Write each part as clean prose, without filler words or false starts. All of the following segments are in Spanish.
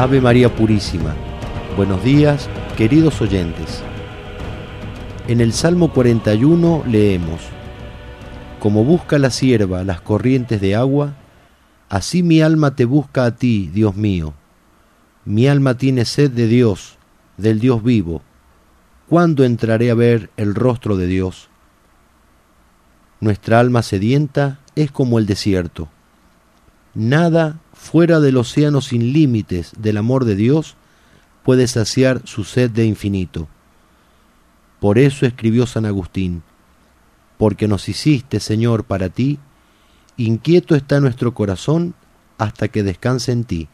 Ave María Purísima. Buenos días, queridos oyentes. En el Salmo 41 leemos: Como busca la sierva las corrientes de agua, así mi alma te busca a ti, Dios mío. Mi alma tiene sed de Dios, del Dios vivo. ¿Cuándo entraré a ver el rostro de Dios? Nuestra alma sedienta es como el desierto. Nada fuera del océano sin límites del amor de Dios puede saciar su sed de infinito. Por eso escribió San Agustín: porque nos hiciste, Señor, para ti, inquieto está nuestro corazón hasta que descanse en ti.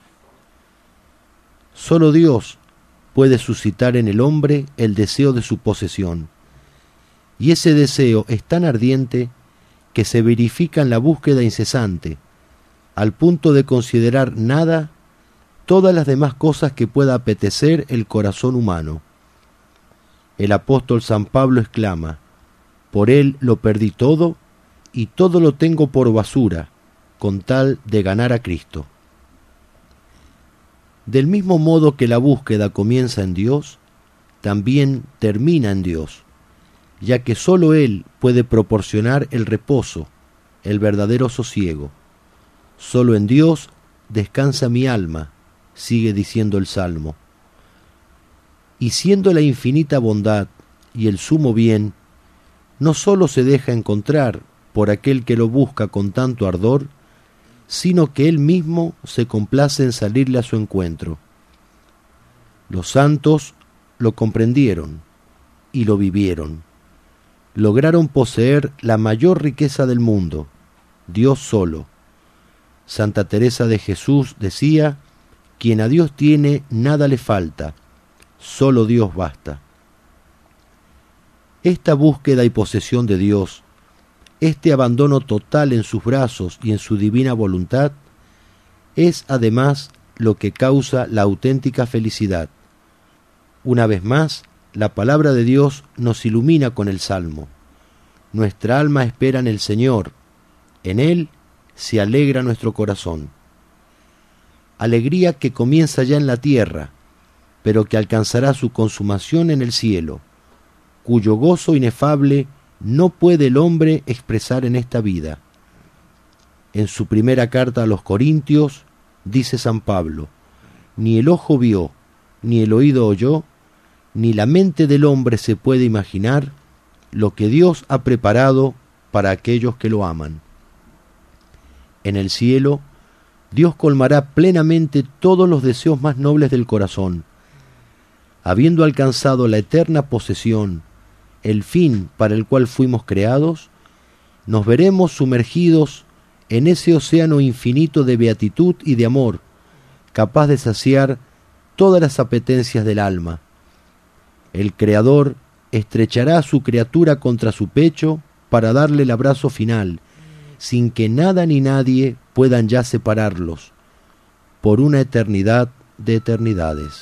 Solo Dios puede suscitar en el hombre el deseo de su posesión, y ese deseo es tan ardiente que se verifica en la búsqueda incesante, al punto de considerar nada todas las demás cosas que pueda apetecer el corazón humano. El apóstol San Pablo exclama: por él lo perdí todo, y todo lo tengo por basura, con tal de ganar a Cristo. Del mismo modo que la búsqueda comienza en Dios, también termina en Dios, ya que sólo Él puede proporcionar el reposo, el verdadero sosiego. Sólo en Dios descansa mi alma, sigue diciendo el Salmo. Y siendo la infinita bondad y el sumo bien, no sólo se deja encontrar por aquel que lo busca con tanto ardor, sino que Él mismo se complace en salirle a su encuentro. Los santos lo comprendieron y lo vivieron. Lograron poseer la mayor riqueza del mundo, Dios solo. Santa Teresa de Jesús decía: quien a Dios tiene, nada le falta, solo Dios basta. Esta búsqueda y posesión de Dios, este abandono total en sus brazos y en su divina voluntad, es además lo que causa la auténtica felicidad. Una vez más, la palabra de Dios nos ilumina con el Salmo. Nuestra alma espera en el Señor, en Él se alegra nuestro corazón. Alegría que comienza ya en la tierra, pero que alcanzará su consumación en el cielo, cuyo gozo inefable no puede el hombre expresar en esta vida. En su primera carta a los Corintios, dice San Pablo: ni el ojo vio, ni el oído oyó, ni la mente del hombre se puede imaginar lo que Dios ha preparado para aquellos que lo aman. En el cielo, Dios colmará plenamente todos los deseos más nobles del corazón. Habiendo alcanzado la eterna posesión, el fin para el cual fuimos creados, nos veremos sumergidos en ese océano infinito de beatitud y de amor, capaz de saciar todas las apetencias del alma. El Creador estrechará a su criatura contra su pecho para darle el abrazo final, sin que nada ni nadie puedan ya separarlos, por una eternidad de eternidades.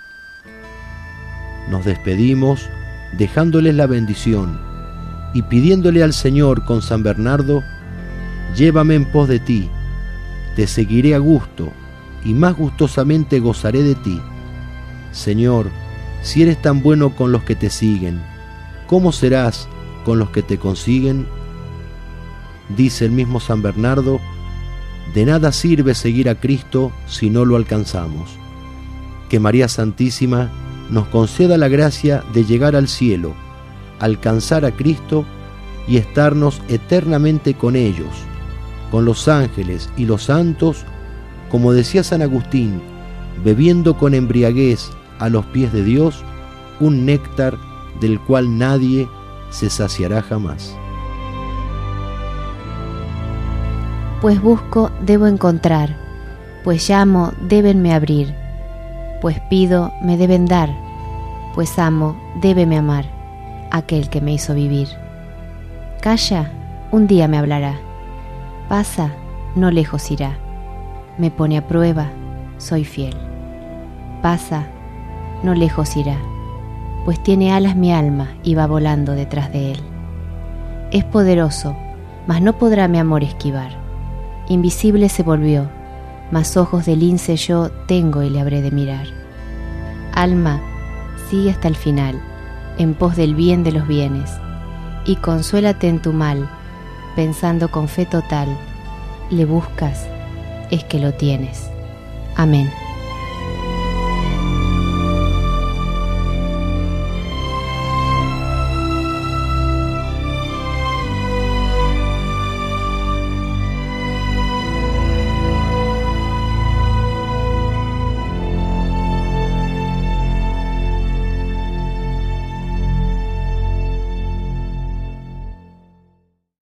Nos despedimos dejándoles la bendición y pidiéndole al Señor con San Bernardo: llévame en pos de ti, te seguiré a gusto y más gustosamente gozaré de ti. Señor, si eres tan bueno con los que te siguen, ¿cómo serás con los que te consiguen? Dice el mismo San Bernardo: de nada sirve seguir a Cristo si no lo alcanzamos. Que María Santísima nos conceda la gracia de llegar al cielo, alcanzar a Cristo y estarnos eternamente con ellos, con los ángeles y los santos, como decía San Agustín, bebiendo con embriaguez a los pies de Dios un néctar del cual nadie se saciará jamás. Pues busco, debo encontrar, pues llamo, débenme abrir, pues pido, me deben dar, pues amo, débeme amar, aquel que me hizo vivir. Calla, un día me hablará, pasa, no lejos irá, me pone a prueba, soy fiel. Pasa, no lejos irá, pues tiene alas mi alma y va volando detrás de él. Es poderoso, mas no podrá mi amor esquivar. Invisible se volvió, mas ojos de lince yo tengo y le habré de mirar. Alma, sigue hasta el final, en pos del bien de los bienes, y consuélate en tu mal, pensando con fe total, le buscas, es que lo tienes. Amén.